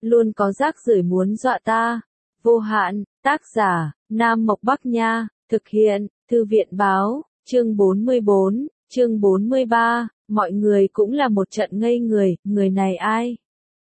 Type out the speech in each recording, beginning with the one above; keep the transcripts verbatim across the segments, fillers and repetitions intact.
luôn có rác rưởi muốn dọa ta. Vô hạn, tác giả, Nam Mộc Bắc Nha, thực hiện, Thư viện Báo, chương bốn mươi bốn, chương bốn mươi ba, mọi người cũng là một trận ngây người, người này ai?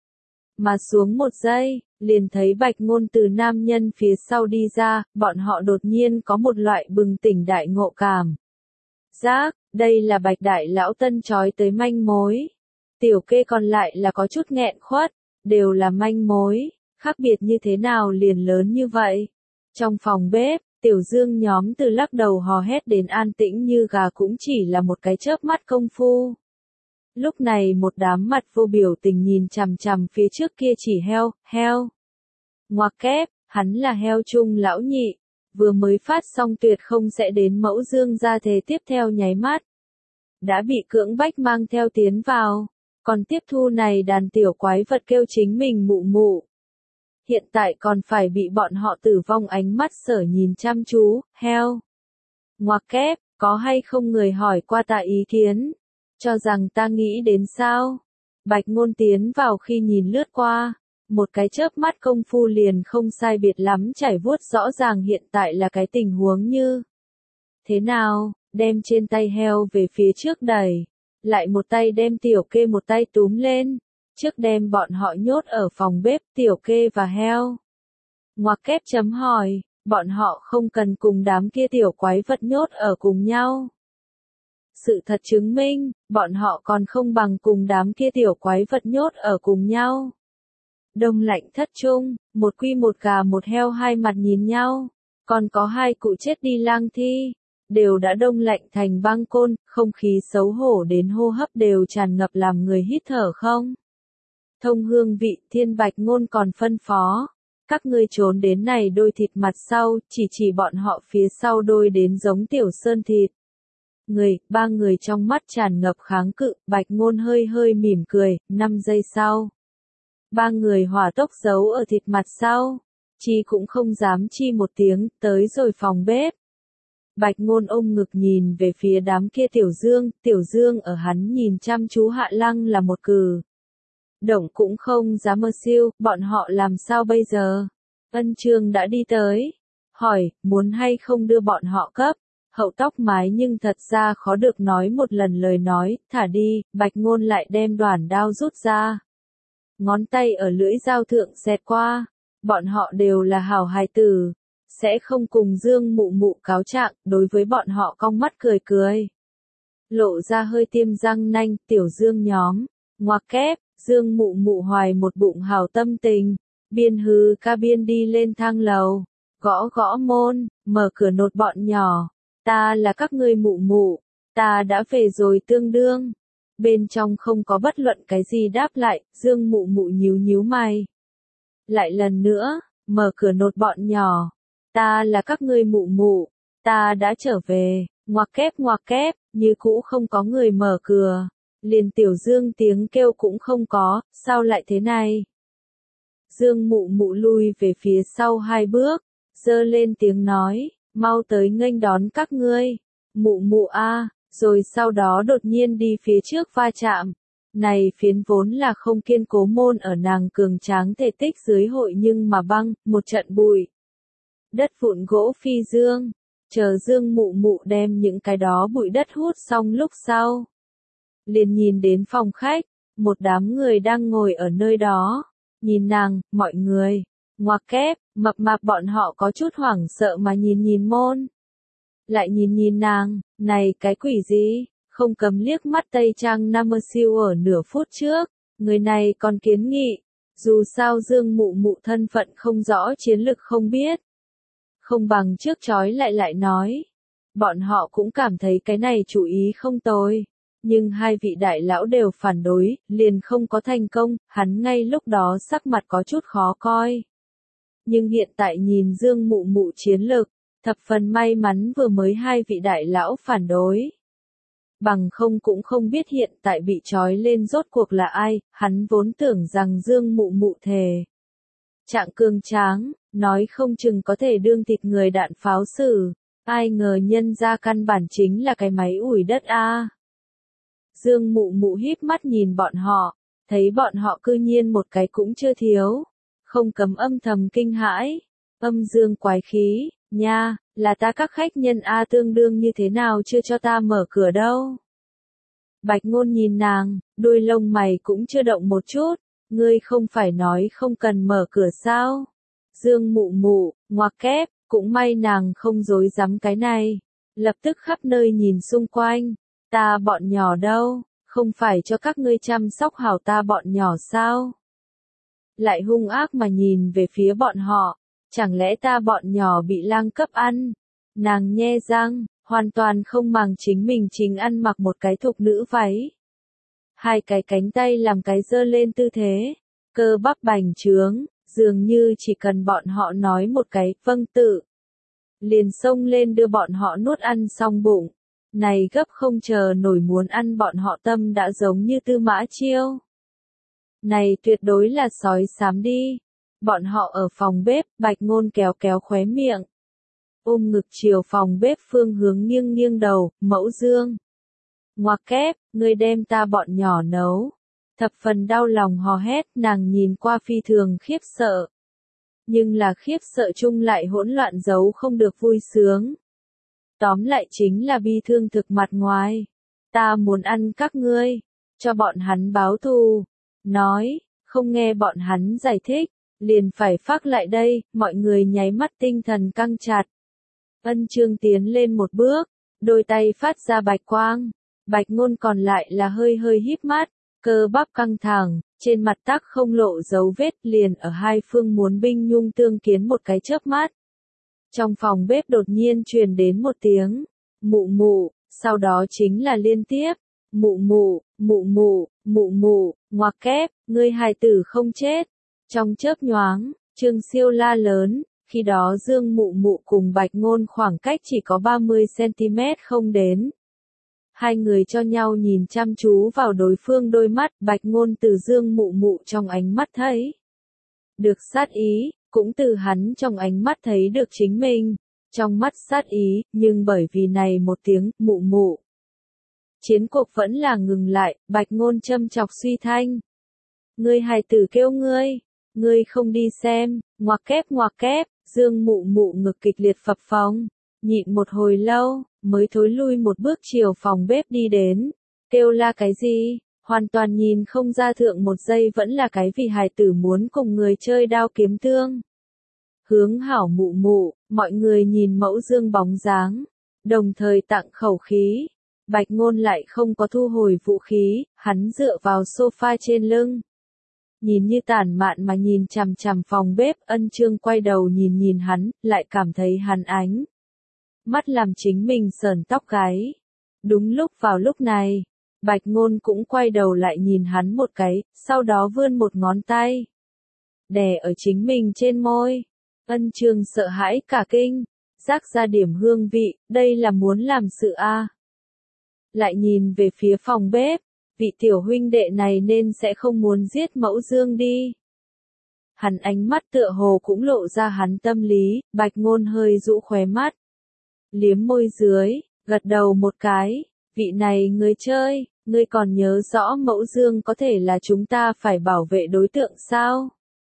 Mà xuống một giây, liền thấy Bạch Ngôn từ nam nhân phía sau đi ra, bọn họ đột nhiên có một loại bừng tỉnh đại ngộ cảm. Giác, đây là Bạch Đại Lão Tân trói tới manh mối. Tiểu Kê còn lại là có chút nghẹn khuất, đều là manh mối, khác biệt như thế nào liền lớn như vậy. Trong phòng bếp, Tiểu Dương nhóm từ lắc đầu hò hét đến an tĩnh như gà cũng chỉ là một cái chớp mắt công phu. Lúc này một đám mặt vô biểu tình nhìn chằm chằm phía trước kia chỉ heo, heo. Ngoặc kép, hắn là heo trung lão nhị, vừa mới phát xong tuyệt không sẽ đến mẫu Dương gia thế tiếp theo nháy mắt. Đã bị cưỡng bách mang theo tiến vào, còn tiếp thu này đàn tiểu quái vật kêu chính mình mụ mụ. Hiện tại còn phải bị bọn họ tử vong ánh mắt sở nhìn chăm chú, heo. Ngoặc kép, có hay không người hỏi qua ta ý kiến? Cho rằng ta nghĩ đến sao? Bạch Ngôn tiến vào khi nhìn lướt qua, một cái chớp mắt công phu liền không sai biệt lắm trải vuốt rõ ràng hiện tại là cái tình huống như thế nào, đem trên tay heo về phía trước đẩy, lại một tay đem Tiểu Kê một tay túm lên, trước đem bọn họ nhốt ở phòng bếp Tiểu Kê và heo. Ngoặc kép chấm hỏi, bọn họ không cần cùng đám kia tiểu quái vật nhốt ở cùng nhau. Sự thật chứng minh, bọn họ còn không bằng cùng đám kia tiểu quái vật nhốt ở cùng nhau. Đông lạnh thất trung, một quy một gà một heo hai mặt nhìn nhau, còn có hai cụ chết đi lang thi, đều đã đông lạnh thành băng côn, không khí xấu hổ đến hô hấp đều tràn ngập làm người hít thở không. Thông hương vị, Thiên Bạch Ngôn còn phân phó, các ngươi trốn đến này đôi thịt mặt sau, chỉ chỉ bọn họ phía sau đôi đến giống tiểu sơn thịt. Người, ba người trong mắt tràn ngập kháng cự, Bạch Ngôn hơi hơi mỉm cười, năm giây sau. Ba người hỏa tốc giấu ở thịt mặt sau, chi cũng không dám chi một tiếng, tới rồi phòng bếp. Bạch Ngôn ôm ngực nhìn về phía đám kia Tiểu Dương, Tiểu Dương ở hắn nhìn chăm chú hạ lăng là một cử. Động cũng không dám mơ siêu, bọn họ làm sao bây giờ? Ân Trương đã đi tới, hỏi, muốn hay không đưa bọn họ cấp? Hậu tóc mái nhưng thật ra khó được nói một lần lời nói, thả đi, Bạch Ngôn lại đem đoản đao rút ra. Ngón tay ở lưỡi dao thượng xẹt qua, bọn họ đều là hảo hài tử, sẽ không cùng Dương mụ mụ cáo trạng, đối với bọn họ cong mắt cười cười. Lộ ra hơi tiêm răng nanh, Tiểu Dương nhóm, ngoặc kép, Dương mụ mụ hoài một bụng hảo tâm tình, biên hư ca biên đi lên thang lầu, gõ gõ môn, mở cửa nột bọn nhỏ. Ta là các ngươi mụ mụ, ta đã về rồi tương đương. Bên trong không có bất luận cái gì đáp lại, Dương mụ mụ nhíu nhíu mày. Lại lần nữa, mở cửa nột bọn nhỏ. Ta là các ngươi mụ mụ, ta đã trở về, ngoặc kép ngoặc kép, như cũ không có người mở cửa. Liền Tiểu Dương tiếng kêu cũng không có, sao lại thế này? Dương mụ mụ lui về phía sau hai bước, giơ lên tiếng nói. Mau tới nghênh đón các ngươi, mụ mụ a, rồi sau đó đột nhiên đi phía trước va chạm. Này phiến vốn là không kiên cố môn ở nàng cường tráng thể tích dưới hội nhưng mà băng, một trận bụi. Đất vụn gỗ phi dương, chờ Dương mụ mụ đem những cái đó bụi đất hút xong lúc sau. Liền nhìn đến phòng khách, một đám người đang ngồi ở nơi đó, nhìn nàng, mọi người. Ngoặc kép, mập mạp bọn họ có chút hoảng sợ mà nhìn nhìn môn. Lại nhìn nhìn nàng, này cái quỷ gì, không cấm liếc mắt Tây Trang Nam siêu ở nửa phút trước, người này còn kiến nghị, dù sao Dương mụ mụ thân phận không rõ chiến lực không biết. Không bằng trước chói lại lại nói, bọn họ cũng cảm thấy cái này chủ ý không tồi. Nhưng hai vị đại lão đều phản đối, liền không có thành công, hắn ngay lúc đó sắc mặt có chút khó coi. Nhưng hiện tại nhìn Dương mụ mụ chiến lực, thập phần may mắn vừa mới hai vị đại lão phản đối. Bằng không cũng không biết hiện tại bị trói lên rốt cuộc là ai, hắn vốn tưởng rằng Dương mụ mụ thề. Trạng cường tráng, nói không chừng có thể đương thịt người đạn pháo xử, ai ngờ nhân ra căn bản chính là cái máy ủi đất a. Dương mụ mụ híp mắt nhìn bọn họ, thấy bọn họ cư nhiên một cái cũng chưa thiếu, không cấm âm thầm kinh hãi. Âm dương quái khí, nha, là ta các khách nhân A tương đương như thế nào chưa cho ta mở cửa đâu. Bạch Ngôn nhìn nàng, đuôi lông mày cũng chưa động một chút, ngươi không phải nói không cần mở cửa sao? Dương mụ mụ, ngoặc kép, cũng may nàng không dối dám cái này. Lập tức khắp nơi nhìn xung quanh, ta bọn nhỏ đâu, không phải cho các ngươi chăm sóc hảo ta bọn nhỏ sao? Lại hung ác mà nhìn về phía bọn họ, chẳng lẽ ta bọn nhỏ bị lang cấp ăn? Nàng nhe răng, hoàn toàn không màng chính mình chính ăn mặc một cái thục nữ váy. Hai cái cánh tay làm cái giơ lên tư thế, cơ bắp bành trướng, dường như chỉ cần bọn họ nói một cái vâng tự. Liền xông lên đưa bọn họ nuốt ăn xong bụng. Này gấp không chờ nổi muốn ăn bọn họ tâm đã giống như Tư Mã Chiêu. Này tuyệt đối là sói xám đi. Bọn họ ở phòng bếp, Bạch Ngôn kéo kéo khóe miệng. Ôm ngực chiều phòng bếp phương hướng nghiêng nghiêng đầu, Mẫu Dương. Ngoặc kép, ngươi đem ta bọn nhỏ nấu. Thập phần đau lòng hò hét, nàng nhìn qua phi thường khiếp sợ. Nhưng là khiếp sợ chung lại hỗn loạn giấu không được vui sướng. Tóm lại chính là bi thương thực mặt ngoài. Ta muốn ăn các ngươi, cho bọn hắn báo thù. Nói, không nghe bọn hắn giải thích, liền phải phác lại đây, mọi người nháy mắt tinh thần căng chặt. Ân Chương tiến lên một bước, đôi tay phát ra bạch quang. Bạch Ngôn còn lại là hơi hơi híp mắt, cơ bắp căng thẳng, trên mặt tắc không lộ dấu vết, liền ở hai phương muốn binh nhung tương kiến một cái chớp mắt. Trong phòng bếp đột nhiên truyền đến một tiếng mụ mụ, sau đó chính là liên tiếp mụ mụ, mụ mụ, mụ mụ, ngoặc kép, ngươi hài tử không chết. Trong chớp nhoáng, Trương Siêu la lớn, khi đó Dương mụ mụ cùng Bạch Ngôn khoảng cách chỉ có ba mươi xăng ti mét không đến. Hai người cho nhau nhìn chăm chú vào đối phương đôi mắt, Bạch Ngôn từ Dương mụ mụ trong ánh mắt thấy được sát ý, cũng từ hắn trong ánh mắt thấy được chính mình trong mắt sát ý, nhưng bởi vì này một tiếng mụ mụ, chiến cuộc vẫn là ngừng lại. Bạch Ngôn châm chọc suy thanh, ngươi hài tử kêu ngươi, ngươi không đi xem. Ngoặc kép ngoặc kép, Dương mụ mụ ngực kịch liệt phập phồng, nhịn một hồi lâu, mới thối lui một bước chiều phòng bếp đi đến. Kêu la cái gì? Hoàn toàn nhìn không ra thượng một giây vẫn là cái vì hài tử muốn cùng người chơi đao kiếm thương. Hướng hảo mụ mụ, mọi người nhìn Mẫu Dương bóng dáng, đồng thời tặng khẩu khí. Bạch Ngôn lại không có thu hồi vũ khí, hắn dựa vào sofa trên lưng. Nhìn như tản mạn mà nhìn chằm chằm phòng bếp. Ân Chương quay đầu nhìn nhìn hắn, lại cảm thấy hắn ánh mắt làm chính mình sởn tóc gáy. Đúng lúc vào lúc này, Bạch Ngôn cũng quay đầu lại nhìn hắn một cái, sau đó vươn một ngón tay đè ở chính mình trên môi. Ân Chương sợ hãi cả kinh, rắc ra điểm hương vị, đây là muốn làm sự a. À. Lại nhìn về phía phòng bếp, vị tiểu huynh đệ này nên sẽ không muốn giết Mẫu Dương đi. Hắn ánh mắt tựa hồ cũng lộ ra hắn tâm lý. Bạch Ngôn hơi rũ khóe mắt, liếm môi dưới, gật đầu một cái, vị này người chơi, ngươi còn nhớ rõ Mẫu Dương có thể là chúng ta phải bảo vệ đối tượng sao?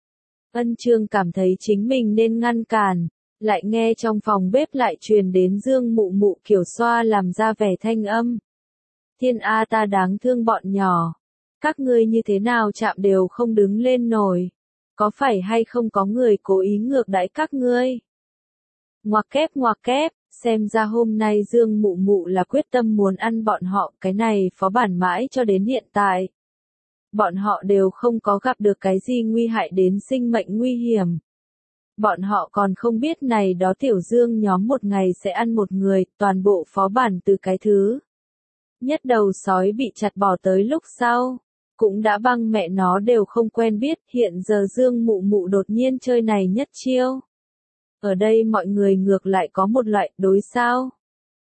Ân Chương cảm thấy chính mình nên ngăn cản, lại nghe trong phòng bếp lại truyền đến Dương mụ mụ kiểu xoa làm ra vẻ thanh âm. Thiên A ta đáng thương bọn nhỏ, các ngươi như thế nào chạm đều không đứng lên nổi, có phải hay không có người cố ý ngược đãi các ngươi? Ngoặc kép ngoặc kép, xem ra hôm nay Dương mụ mụ là quyết tâm muốn ăn bọn họ, cái này phó bản mãi cho đến hiện tại. Bọn họ đều không có gặp được cái gì nguy hại đến sinh mệnh nguy hiểm. Bọn họ còn không biết này đó tiểu Dương nhóm một ngày sẽ ăn một người. Toàn bộ phó bản từ cái thứ nhất đầu sói bị chặt bỏ tới lúc sau, cũng đã băng mẹ nó đều không quen biết. Hiện giờ Dương mụ mụ đột nhiên chơi này nhất chiêu. Ở đây mọi người ngược lại có một loại đối sao.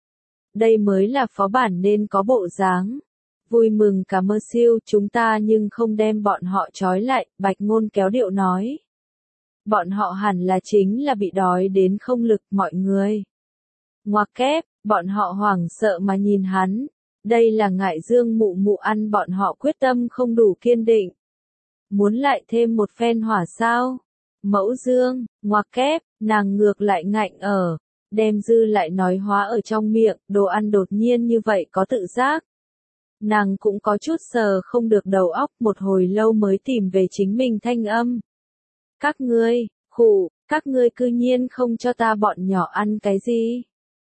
Đây mới là phó bản nên có bộ dáng. Vui mừng cả mơ siêu, chúng ta nhưng không đem bọn họ trói lại. Bạch Ngôn kéo điệu nói. Bọn họ hẳn là chính là bị đói đến không lực mọi người. Ngoặc kép, bọn họ hoảng sợ mà nhìn hắn. Đây là ngại Dương mụ mụ ăn bọn họ quyết tâm không đủ kiên định. Muốn lại thêm một phen hỏa sao? Mẫu Dương, ngoặc kép, nàng ngược lại ngạnh ở, đem dư lại nói hóa ở trong miệng, đồ ăn đột nhiên như vậy có tự giác. Nàng cũng có chút sờ không được đầu óc, một hồi lâu mới tìm về chính mình thanh âm. Các ngươi, khụ, các ngươi cư nhiên không cho ta bọn nhỏ ăn cái gì.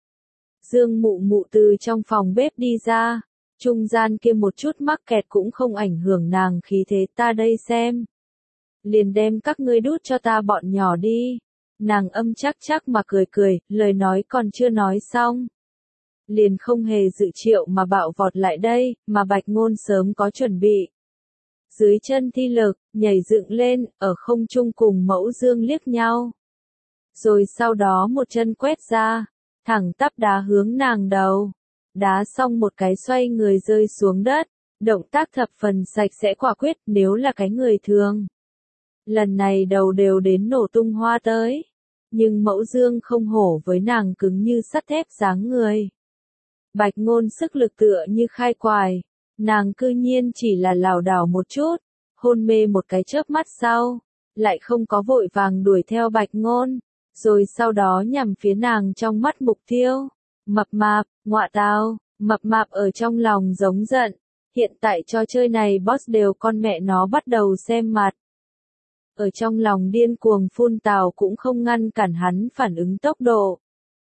Dương mụ mụ từ trong phòng bếp đi ra, trung gian kia một chút mắc kẹt cũng không ảnh hưởng nàng khí thế, ta đây xem. Liền đem các ngươi đút cho ta bọn nhỏ đi. Nàng âm chắc chắc mà cười cười, lời nói còn chưa nói xong. Liền không hề dự triệu mà bạo vọt lại đây, mà Bạch Ngôn sớm có chuẩn bị. Dưới chân thi lực, nhảy dựng lên, ở không trung cùng Mẫu Dương liếc nhau. Rồi sau đó một chân quét ra, thẳng tắp đá hướng nàng đầu. Đá xong một cái xoay người rơi xuống đất, động tác thập phần sạch sẽ quả quyết, nếu là cái người thường. Lần này đầu đều đến nổ tung hoa tới. Nhưng Mẫu Dương không hổ với nàng cứng như sắt thép dáng người. Bạch Ngôn sức lực tựa như khai quài, nàng cư nhiên chỉ là lảo đảo một chút, hôn mê một cái chớp mắt sau, lại không có vội vàng đuổi theo Bạch Ngôn, rồi sau đó nhằm phía nàng trong mắt mục tiêu. Mập mạp, ngọa tào, mập mạp ở trong lòng giống giận, hiện tại trò chơi này boss đều con mẹ nó bắt đầu xem mặt. Ở trong lòng điên cuồng phun tào cũng không ngăn cản hắn phản ứng tốc độ.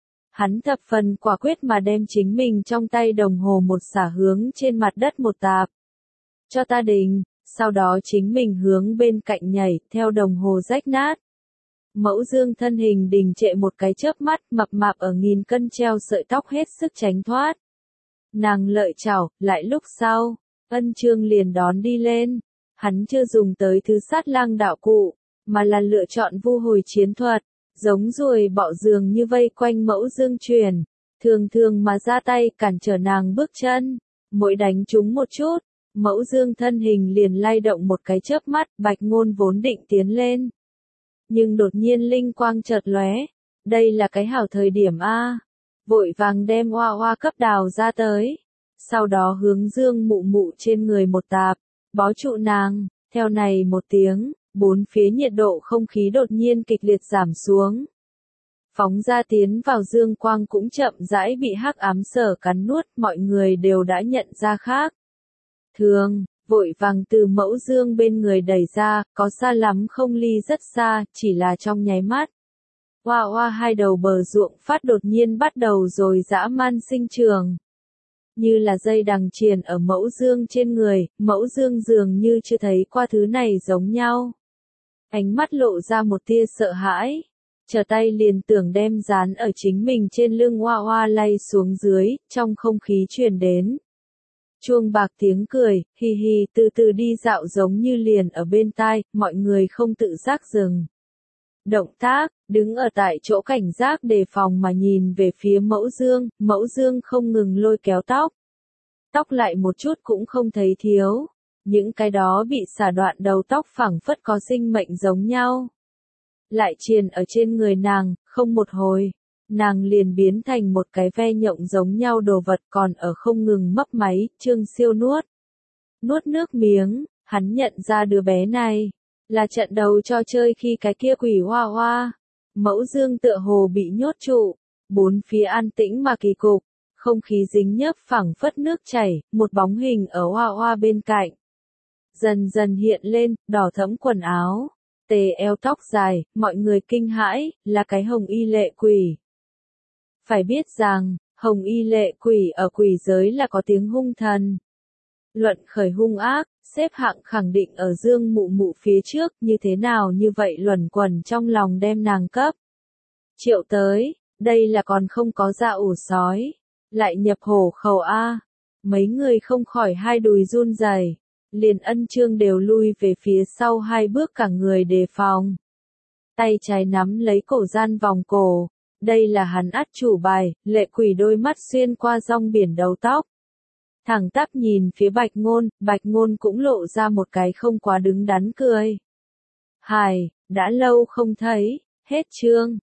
Hắn thập phần quả quyết mà đem chính mình trong tay đồng hồ một xả hướng trên mặt đất một tạp. Cho ta đình, sau đó chính mình hướng bên cạnh nhảy, theo đồng hồ rách nát. Mẫu Dương thân hình đình trệ một cái chớp mắt, mập mạp ở nghìn cân treo sợi tóc hết sức tránh thoát. Nàng lợi chảo, lại lúc sau, Ân Trương liền đón đi lên. Hắn chưa dùng tới thứ sát lang đạo cụ, mà là lựa chọn vu hồi chiến thuật, giống ruồi bọ dường như vây quanh Mẫu Dương truyền, thường thường mà ra tay cản trở nàng bước chân, mỗi đánh trúng một chút, Mẫu Dương thân hình liền lay động một cái chớp mắt, Bạch Ngôn vốn định tiến lên. Nhưng đột nhiên linh quang chợt lóe, đây là cái hảo thời điểm a, vội vàng đem oa oa cấp đào ra tới, sau đó hướng Dương mụ mụ trên người một tạp, bó trụ nàng, theo này một tiếng, bốn phía nhiệt độ không khí đột nhiên kịch liệt giảm xuống. Phóng ra tiến vào dương quang cũng chậm rãi bị hắc ám sở cắn nuốt, mọi người đều đã nhận ra khác. Thường, vội vàng từ Mẫu Dương bên người đẩy ra, có xa lắm không ly rất xa, chỉ là trong nháy mắt. Hoa hoa hai đầu bờ ruộng phát đột nhiên bắt đầu rồi dã man sinh trường. Như là dây đằng triền ở Mẫu Dương trên người, Mẫu Dương dường như chưa thấy qua thứ này giống nhau. Ánh mắt lộ ra một tia sợ hãi, trở tay liền tưởng đem dán ở chính mình trên lưng hoa hoa lay xuống dưới, trong không khí truyền đến. Chuông bạc tiếng cười, hi hi, từ từ đi dạo giống như liền ở bên tai, mọi người không tự giác dừng. Động tác, đứng ở tại chỗ cảnh giác đề phòng mà nhìn về phía Mẫu Dương, Mẫu Dương không ngừng lôi kéo tóc. Tóc lại một chút cũng không thấy thiếu, những cái đó bị xả đoạn đầu tóc phẳng phất có sinh mệnh giống nhau. Lại triền ở trên người nàng, không một hồi, nàng liền biến thành một cái ve nhộng giống nhau đồ vật còn ở không ngừng mấp máy, Trương Siêu nuốt. Nuốt nước miếng, hắn nhận ra đứa bé này, là trận đầu cho chơi khi cái kia quỷ hoa hoa. Mẫu Dương tựa hồ bị nhốt trụ, bốn phía an tĩnh mà kỳ cục, không khí dính nhớp phẳng phất nước chảy, một bóng hình ở hoa hoa bên cạnh. Dần dần hiện lên, đỏ thẫm quần áo, tề eo tóc dài, mọi người kinh hãi, là cái hồng y lệ quỷ. Phải biết rằng, hồng y lệ quỷ ở quỷ giới là có tiếng hung thần. Luận khởi hung ác, xếp hạng khẳng định ở Dương mụ mụ phía trước, như thế nào như vậy luẩn quẩn trong lòng đem nàng cấp. Triệu tới, đây là còn không có ra ổ sói, lại nhập hổ khẩu A. Mấy người không khỏi hai đùi run rẩy, liền Ân Trương đều lui về phía sau hai bước cả người đề phòng. Tay trái nắm lấy cổ gian vòng cổ, đây là hắn át chủ bài, lệ quỷ đôi mắt xuyên qua rong biển đầu tóc. Thẳng tắp nhìn phía Bạch Ngôn, Bạch Ngôn cũng lộ ra một cái không quá đứng đắn cười. Hài, đã lâu không thấy, hết chương.